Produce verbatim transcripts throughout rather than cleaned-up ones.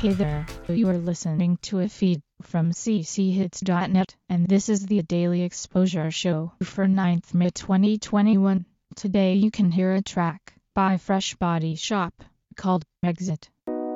Hey there, you are listening to a feed from c c hits dot net, and this is the Daily Exposure Show for ninth of May twenty twenty-one. Today you can hear a track by Fresh Body Shop called Exit.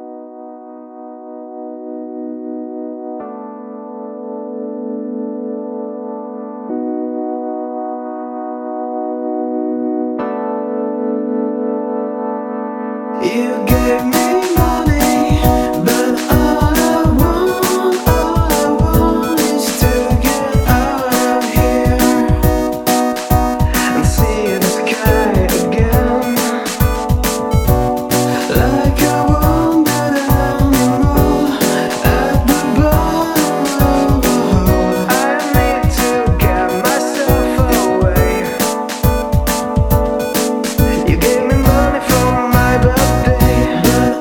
You gave me money, but all I want, all I want is to get out of here and see the sky again. Like a wounded animal at the bottom of a hole. I need to get myself away. You gave me money for my birthday, but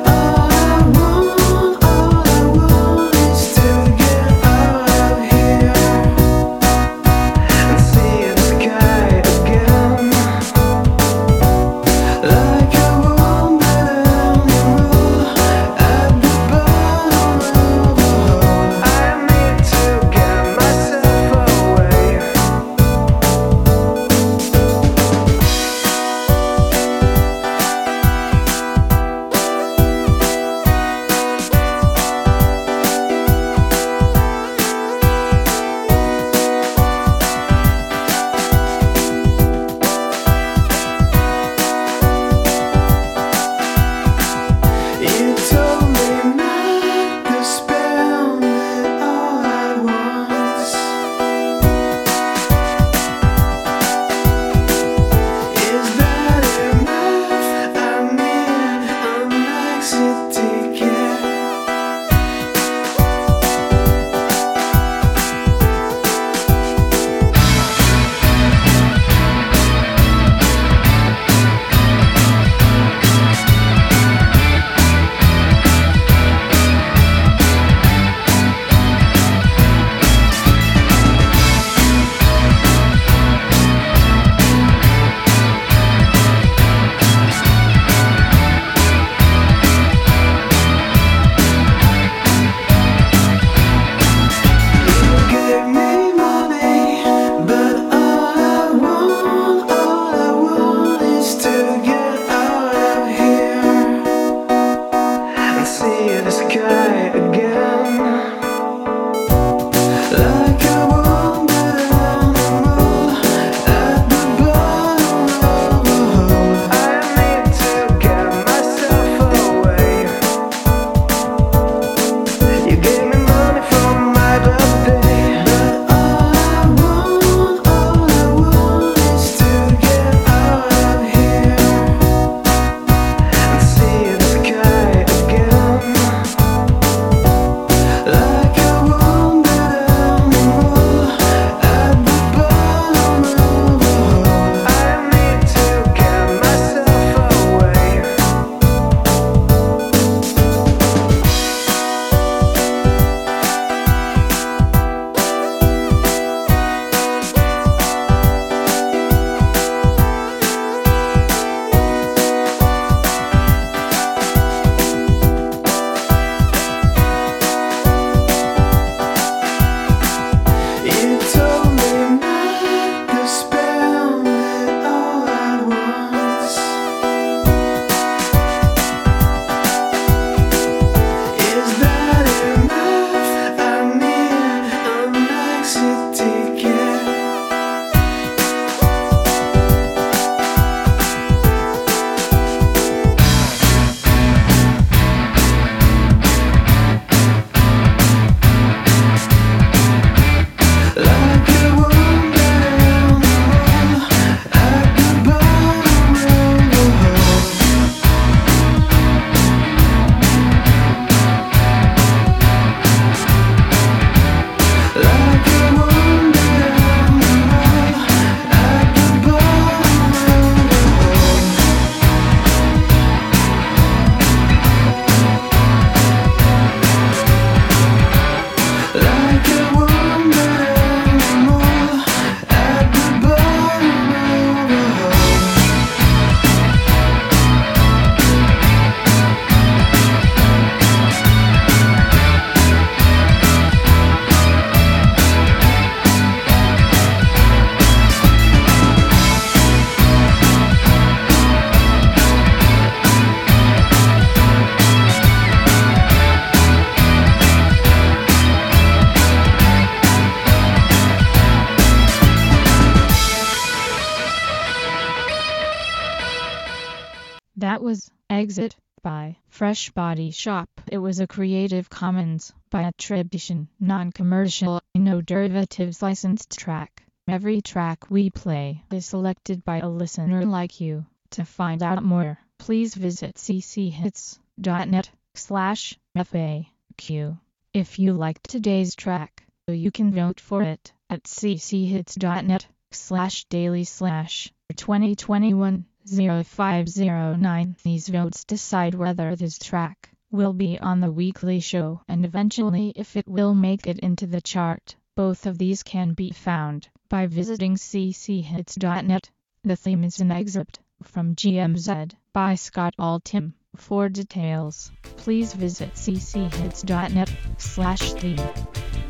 That was Exit by Fresh Body Shop. It was a Creative Commons by attribution, non-commercial, no derivatives licensed track. Every track we play is selected by a listener like you. To find out more, please visit cchits.net slash FAQ. If you liked today's track, you can vote for it at cchits.net slash daily slash twenty twenty-one oh five oh nine. These votes decide whether this track will be on the weekly show and eventually if it will make it into the chart. Both of these can be found by visiting cchits.net. The theme is an excerpt from G M Z by Scott Altham. For details, please visit cchits.net slash theme.